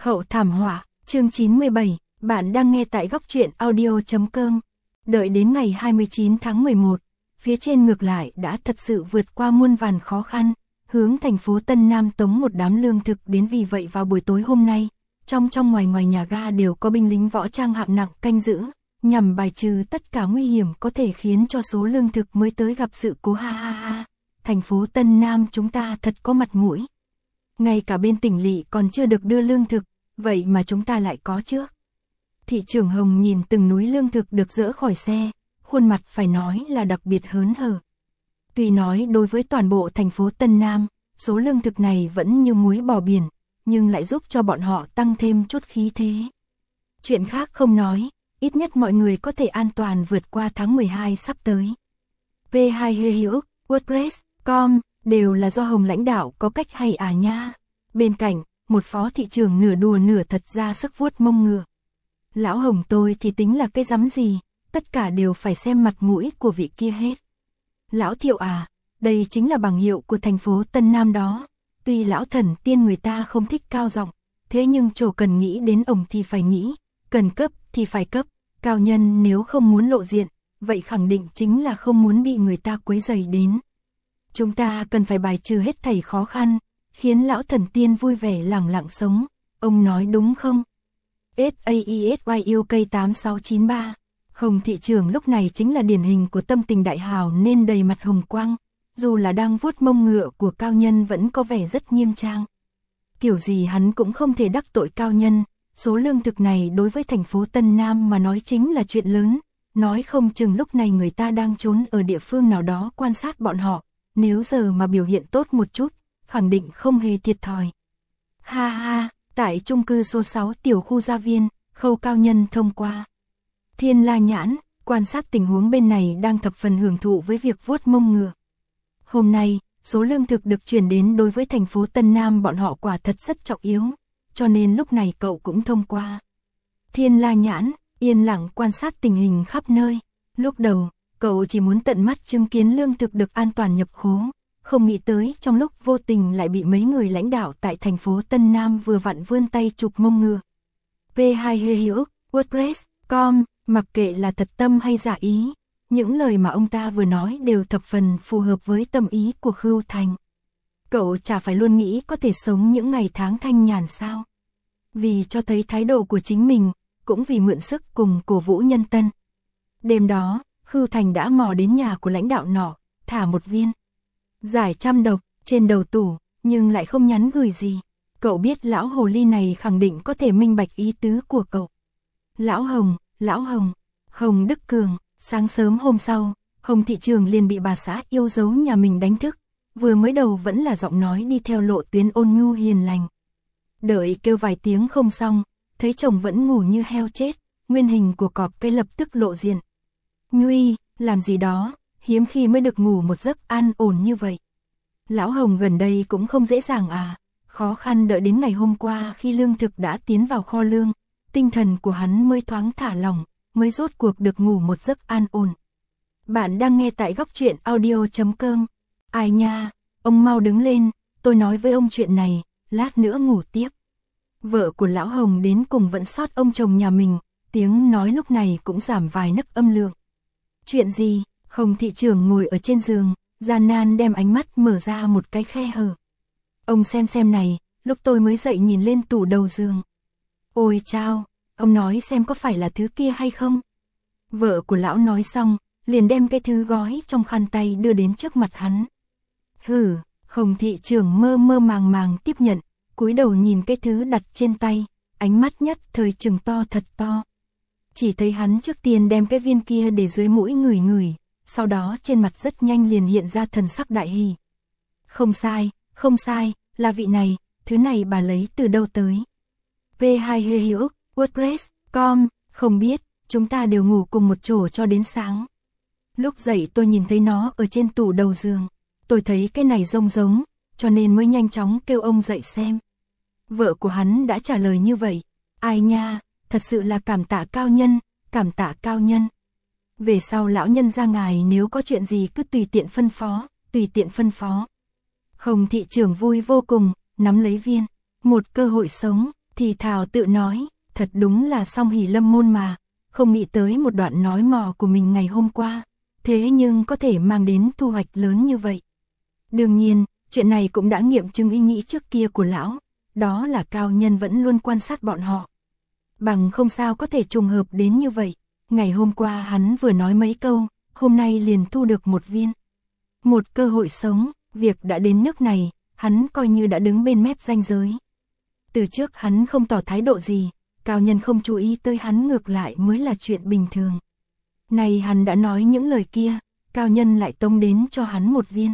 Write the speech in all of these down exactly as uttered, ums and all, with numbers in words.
Hậu thảm họa, chương chín mươi bảy, bạn đang nghe tại góc truyện audio chấm com. Đợi đến ngày hai mươi chín tháng mười một, phía trên ngược lại đã thật sự vượt qua muôn vàn khó khăn, hướng thành phố Tân Nam tống một đám lương thực đến. Vì vậy vào buổi tối hôm nay, trong trong ngoài ngoài nhà ga đều có binh lính võ trang hạng nặng canh giữ, nhằm bài trừ tất cả nguy hiểm có thể khiến cho số lương thực mới tới gặp sự cố. Ha ha ha, thành phố Tân Nam chúng ta thật có mặt mũi. Ngay cả bên tỉnh lỵ còn chưa được đưa lương thực, vậy mà chúng ta lại có trước. Thị trưởng Hồng nhìn từng núi lương thực được dỡ khỏi xe, khuôn mặt phải nói là đặc biệt hớn hở. Tuy nói đối với toàn bộ thành phố Tân Nam, số lương thực này vẫn như muối bỏ biển, nhưng lại giúp cho bọn họ tăng thêm chút khí thế. Chuyện khác không nói, ít nhất mọi người có thể an toàn vượt qua tháng mười hai sắp tới. vê hai Hê Hữu, WordPress, com, đều là do Hồng lãnh đạo có cách hay à nha. Bên cạnh, một phó thị trưởng nửa đùa nửa thật ra sức vuốt mông ngựa. Lão Hồng tôi thì tính là cái rắm gì, tất cả đều phải xem mặt mũi của vị kia hết. Lão Thiệu à, đây chính là bảng hiệu của thành phố Tân Nam đó. Tuy lão thần tiên người ta không thích cao giọng, thế nhưng chỗ cần nghĩ đến ổng thì phải nghĩ, cần cấp thì phải cấp. Cao nhân nếu không muốn lộ diện, vậy khẳng định chính là không muốn bị người ta quấy rầy đến. Chúng ta cần phải bài trừ hết thảy khó khăn, khiến lão thần tiên vui vẻ lẳng lặng sống. Ông nói đúng không? ét a i ét y u ca tám sáu chín ba. Hồng thị trưởng lúc này chính là điển hình của tâm tình đại hào nên đầy mặt hồng quang. Dù là đang vuốt mông ngựa của cao nhân vẫn có vẻ rất nghiêm trang. Kiểu gì hắn cũng không thể đắc tội cao nhân. Số lương thực này đối với thành phố Tân Nam mà nói chính là chuyện lớn. Nói không chừng lúc này người ta đang trốn ở địa phương nào đó quan sát bọn họ. Nếu giờ mà biểu hiện tốt một chút, khẳng định không hề thiệt thòi. Ha ha, tại chung cư số sáu tiểu khu Gia Viên, Khâu cao nhân thông qua. Thiên La Nhãn, quan sát tình huống bên này đang thập phần hưởng thụ với việc vuốt mông ngựa. Hôm nay, số lương thực được chuyển đến đối với thành phố Tân Nam bọn họ quả thật rất trọng yếu, cho nên lúc này cậu cũng thông qua. Thiên La Nhãn, yên lặng quan sát tình hình khắp nơi. Lúc đầu, cậu chỉ muốn tận mắt chứng kiến lương thực được an toàn nhập khố, không nghĩ tới trong lúc vô tình lại bị mấy người lãnh đạo tại thành phố Tân Nam vừa vặn vươn tay chụp mông ngựa. vê hai Hê Hữu, WordPress, com, mặc kệ là thật tâm hay giả ý, những lời mà ông ta vừa nói đều thập phần phù hợp với tâm ý của Khưu Thành. Cậu chả phải luôn nghĩ có thể sống những ngày tháng thanh nhàn sao? Vì cho thấy thái độ của chính mình, cũng vì mượn sức cùng cổ vũ nhân tân. Đêm đó, Khưu Thành đã mò đến nhà của lãnh đạo nọ, thả một viên giải trăm độc trên đầu tủ, nhưng lại không nhắn gửi gì. Cậu biết lão hồ ly này khẳng định có thể minh bạch ý tứ của cậu. Lão Hồng, Lão Hồng, Hồng Đức Cường. Sáng sớm hôm sau, Hồng thị trường liền bị bà xã yêu dấu nhà mình đánh thức. Vừa mới đầu vẫn là giọng nói đi theo lộ tuyến ôn nhu hiền lành. Đợi kêu vài tiếng không xong, thấy chồng vẫn ngủ như heo chết, nguyên hình của cọp cây lập tức lộ diện. Nhuy, làm gì đó, hiếm khi mới được ngủ một giấc an ổn như vậy. Lão Hồng gần đây cũng không dễ dàng à, khó khăn đợi đến ngày hôm qua khi lương thực đã tiến vào kho lương, tinh thần của hắn mới thoáng thả lỏng, mới rốt cuộc được ngủ một giấc an ổn. Bạn đang nghe tại góc truyện audio chấm com. Ai nha, ông mau đứng lên, tôi nói với ông chuyện này, lát nữa ngủ tiếp. Vợ của Lão Hồng đến cùng vẫn sót ông chồng nhà mình, tiếng nói lúc này cũng giảm vài nấc âm lượng. Chuyện gì? Hồng thị trưởng ngồi ở trên giường, gian nan đem ánh mắt mở ra một cái khe hở. Ông xem xem này, lúc tôi mới dậy nhìn lên tủ đầu giường. Ôi chao, ông nói xem có phải là thứ kia hay không? Vợ của lão nói xong, liền đem cái thứ gói trong khăn tay đưa đến trước mặt hắn. Hừ, Hồng thị trưởng mơ mơ màng màng tiếp nhận, cúi đầu nhìn cái thứ đặt trên tay, ánh mắt nhất thời trừng to thật to. Chỉ thấy hắn trước tiên đem cái viên kia để dưới mũi ngửi ngửi, sau đó trên mặt rất nhanh liền hiện ra thần sắc đại hỉ. Không sai, không sai, là vị này, thứ này bà lấy từ đâu tới? vê hai Hê Hữu, WordPress, com, không biết, chúng ta đều ngủ cùng một chỗ cho đến sáng. Lúc dậy tôi nhìn thấy nó ở trên tủ đầu giường, tôi thấy cái này rông giống, cho nên mới nhanh chóng kêu ông dậy xem. Vợ của hắn đã trả lời như vậy, ai nha, thật sự là cảm tạ cao nhân, cảm tạ cao nhân. Về sau lão nhân ra ngài nếu có chuyện gì cứ tùy tiện phân phó, tùy tiện phân phó. Hồng thị trưởng vui vô cùng, nắm lấy viên, một cơ hội sống, thì thào tự nói, thật đúng là song hỷ lâm môn mà, không nghĩ tới một đoạn nói mò của mình ngày hôm qua, thế nhưng có thể mang đến thu hoạch lớn như vậy. Đương nhiên, chuyện này cũng đã nghiệm chứng ý nghĩ trước kia của lão, đó là Cao Nhân vẫn luôn quan sát bọn họ. Bằng không sao có thể trùng hợp đến như vậy, ngày hôm qua hắn vừa nói mấy câu, hôm nay liền thu được một viên. Một cơ hội sống, việc đã đến nước này, hắn coi như đã đứng bên mép ranh giới. Từ trước hắn không tỏ thái độ gì, Cao Nhân không chú ý tới hắn ngược lại mới là chuyện bình thường. Này hắn đã nói những lời kia, Cao Nhân lại tống đến cho hắn một viên.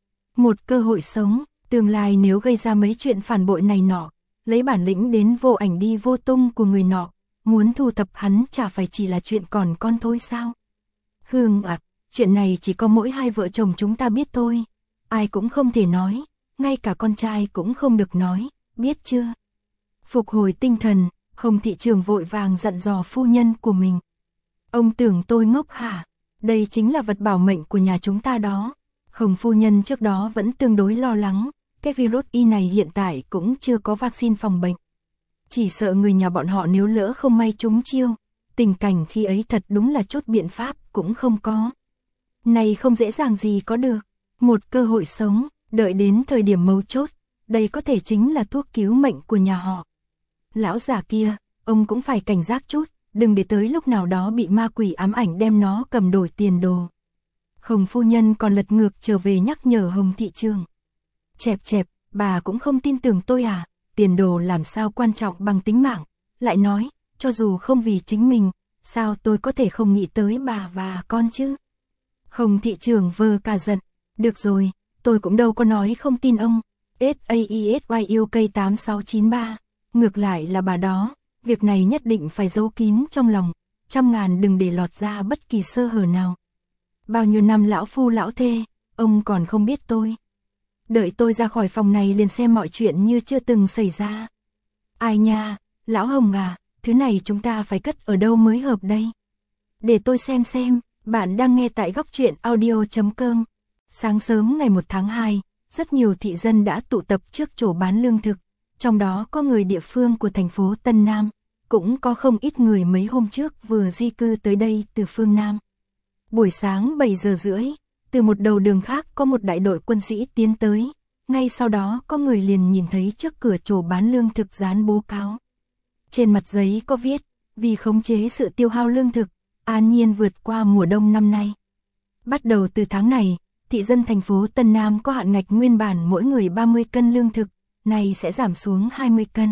Một cơ hội sống, tương lai nếu gây ra mấy chuyện phản bội này nọ, lấy bản lĩnh đến vô ảnh đi vô tung của người nọ, muốn thu thập hắn chả phải chỉ là chuyện còn con thôi sao? Hương ạ, chuyện này chỉ có mỗi hai vợ chồng chúng ta biết thôi, ai cũng không thể nói, ngay cả con trai cũng không được nói, biết chưa? Phục hồi tinh thần, Hồng thị trưởng vội vàng dặn dò phu nhân của mình. Ông tưởng tôi ngốc hả? Đây chính là vật bảo mệnh của nhà chúng ta đó. Hồng phu nhân trước đó vẫn tương đối lo lắng, cái virus y này hiện tại cũng chưa có vaccine phòng bệnh. Chỉ sợ người nhà bọn họ nếu lỡ không may trúng chiêu, tình cảnh khi ấy thật đúng là chốt biện pháp cũng không có. Này không dễ dàng gì có được, một cơ hội sống, đợi đến thời điểm mấu chốt, đây có thể chính là thuốc cứu mệnh của nhà họ. Lão già kia, ông cũng phải cảnh giác chút, đừng để tới lúc nào đó bị ma quỷ ám ảnh đem nó cầm đổi tiền đồ. Hồng phu nhân còn lật ngược trở về nhắc nhở Hồng thị trường. Chẹp chẹp, bà cũng không tin tưởng tôi à, tiền đồ làm sao quan trọng bằng tính mạng, lại nói, cho dù không vì chính mình, sao tôi có thể không nghĩ tới bà và con chứ. Hồng thị trưởng vờ cả giận, được rồi, tôi cũng đâu có nói không tin ông, ét a i ét y u k tám sáu chín ba, ngược lại là bà đó, việc này nhất định phải giấu kín trong lòng, trăm ngàn đừng để lọt ra bất kỳ sơ hở nào. Bao nhiêu năm lão phu lão thê, ông còn không biết tôi. Đợi tôi ra khỏi phòng này liền xem mọi chuyện như chưa từng xảy ra. Ai nha, lão Hồng à, thứ này chúng ta phải cất ở đâu mới hợp đây? Để tôi xem xem, bạn đang nghe tại góc truyện audio chấm com. Sáng sớm ngày một tháng hai, rất nhiều thị dân đã tụ tập trước chỗ bán lương thực, trong đó có người địa phương của thành phố Tân Nam, cũng có không ít người mấy hôm trước vừa di cư tới đây từ phương Nam. Buổi sáng bảy giờ rưỡi, từ một đầu đường khác có một đại đội quân sĩ tiến tới, ngay sau đó có người liền nhìn thấy trước cửa chỗ bán lương thực dán bố cáo. Trên mặt giấy có viết, vì khống chế sự tiêu hao lương thực, an nhiên vượt qua mùa đông năm nay. Bắt đầu từ tháng này, thị dân thành phố Tân Nam có hạn ngạch nguyên bản mỗi người ba mươi cân lương thực, này sẽ giảm xuống hai mươi cân.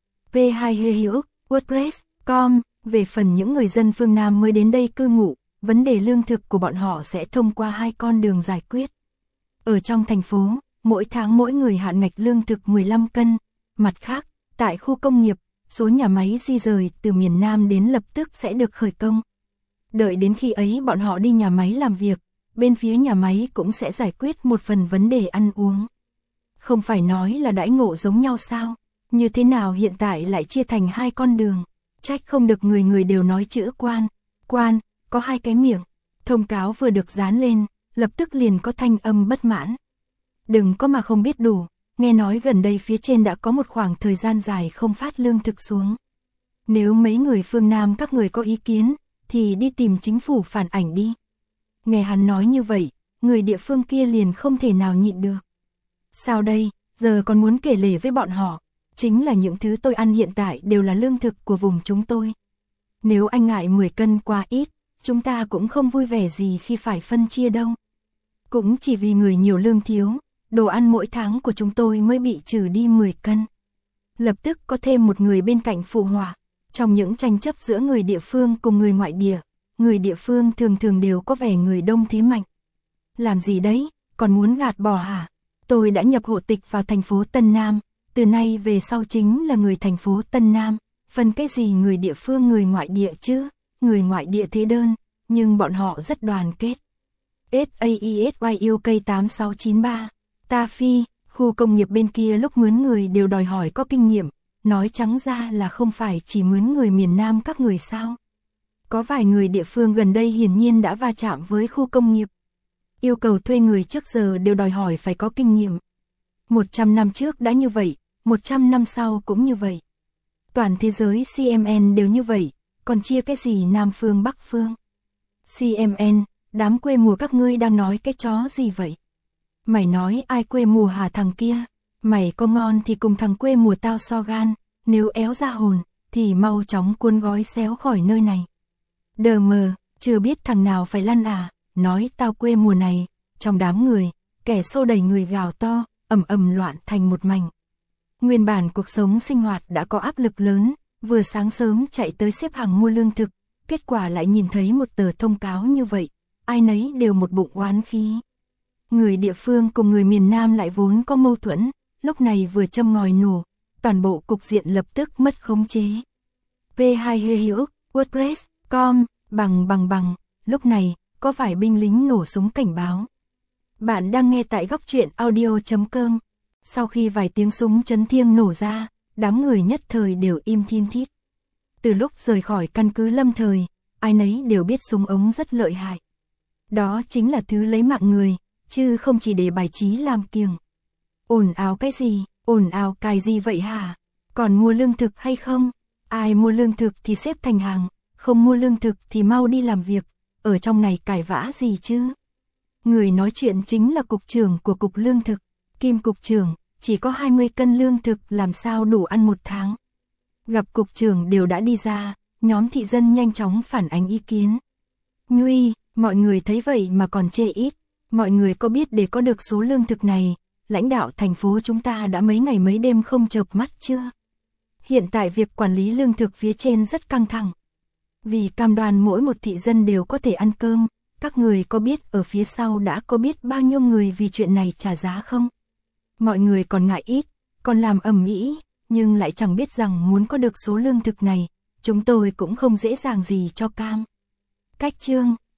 pê hai Hê Hữu, WordPress chấm com, về phần những người dân phương Nam mới đến đây cư ngụ, vấn đề lương thực của bọn họ sẽ thông qua hai con đường giải quyết. Ở trong thành phố, mỗi tháng mỗi người hạn ngạch lương thực mười lăm cân, mặt khác, tại khu công nghiệp, số nhà máy di rời từ miền Nam đến lập tức sẽ được khởi công. Đợi đến khi ấy bọn họ đi nhà máy làm việc, bên phía nhà máy cũng sẽ giải quyết một phần vấn đề ăn uống. Không phải nói là đãi ngộ giống nhau sao, như thế nào hiện tại lại chia thành hai con đường, trách không được người người đều nói chữ quan, quan, có hai cái miệng. Thông cáo vừa được dán lên, lập tức liền có thanh âm bất mãn. Đừng có mà không biết đủ, nghe nói gần đây phía trên đã có một khoảng thời gian dài không phát lương thực xuống. Nếu mấy người phương Nam các người có ý kiến, thì đi tìm chính phủ phản ảnh đi. Nghe hắn nói như vậy, người địa phương kia liền không thể nào nhịn được. Sao đây, giờ còn muốn kể lể với bọn họ, chính là những thứ tôi ăn hiện tại đều là lương thực của vùng chúng tôi. Nếu anh ngại mười cân quá ít, chúng ta cũng không vui vẻ gì khi phải phân chia đâu. Cũng chỉ vì người nhiều lương thiếu, đồ ăn mỗi tháng của chúng tôi mới bị trừ đi mười cân. Lập tức có thêm một người bên cạnh phụ họa. Trong những tranh chấp giữa người địa phương cùng người ngoại địa, người địa phương thường thường đều có vẻ người đông thế mạnh. Làm gì đấy, còn muốn gạt bỏ hả? Tôi đã nhập hộ tịch vào thành phố Tân Nam, từ nay về sau chính là người thành phố Tân Nam, phần cái gì người địa phương người ngoại địa chứ, người ngoại địa thế đơn, nhưng bọn họ rất đoàn kết. ét a i ét y u k tám sáu chín ba, Ta Phi, khu công nghiệp bên kia lúc mướn người đều đòi hỏi có kinh nghiệm, nói trắng ra là không phải chỉ mướn người miền Nam các người sao. Có vài người địa phương gần đây hiển nhiên đã va chạm với khu công nghiệp. Yêu cầu thuê người trước giờ đều đòi hỏi phải có kinh nghiệm. một trăm năm trước đã như vậy, một trăm năm sau cũng như vậy. Toàn thế giới xê em en đều như vậy, còn chia cái gì Nam phương Bắc phương? xê em en, đám quê mùa các ngươi đang nói cái chó gì vậy? Mày nói ai quê mùa hả thằng kia? Mày có ngon thì cùng thằng quê mùa tao so gan, nếu éo ra hồn, thì mau chóng cuốn gói xéo khỏi nơi này. Đờ mờ, chưa biết thằng nào phải lăn à, nói tao quê mùa này, trong đám người, kẻ xô đẩy người gào to, ầm ầm loạn thành một mảnh. Nguyên bản cuộc sống sinh hoạt đã có áp lực lớn, vừa sáng sớm chạy tới xếp hàng mua lương thực, kết quả lại nhìn thấy một tờ thông cáo như vậy, ai nấy đều một bụng oán khí. Người địa phương cùng người miền Nam lại vốn có mâu thuẫn, lúc này vừa châm ngòi nổ, toàn bộ cục diện lập tức mất khống chế. vê hai Hữu, WordPress, com, bằng bằng bằng, lúc này, có phải binh lính nổ súng cảnh báo? Bạn đang nghe tại góc truyện audio chấm com. Sau khi vài tiếng súng chấn thiêng nổ ra, đám người nhất thời đều im thin thít. Từ lúc rời khỏi căn cứ Lâm Thời, ai nấy đều biết súng ống rất lợi hại. Đó chính là thứ lấy mạng người, chứ không chỉ để bài trí làm kiêng. Ồn ào cái gì, ồn ào cài gì vậy hả? Còn mua lương thực hay không? Ai mua lương thực thì xếp thành hàng, không mua lương thực thì mau đi làm việc, ở trong này cãi vã gì chứ? Người nói chuyện chính là cục trưởng của cục lương thực, Kim cục trưởng, chỉ có hai mươi cân lương thực làm sao đủ ăn một tháng. Gặp cục trưởng đều đã đi ra, nhóm thị dân nhanh chóng phản ánh ý kiến. Nguy, mọi người thấy vậy mà còn chê ít, mọi người có biết để có được số lương thực này, lãnh đạo thành phố chúng ta đã mấy ngày mấy đêm không chợp mắt chưa? Hiện tại việc quản lý lương thực phía trên rất căng thẳng. Vì cam đoan mỗi một thị dân đều có thể ăn cơm, các người có biết ở phía sau đã có biết bao nhiêu người vì chuyện này trả giá không? Mọi người còn ngại ít, còn làm ầm ĩ, nhưng lại chẳng biết rằng muốn có được số lương thực này, chúng tôi cũng không dễ dàng gì cho cam. Cách chương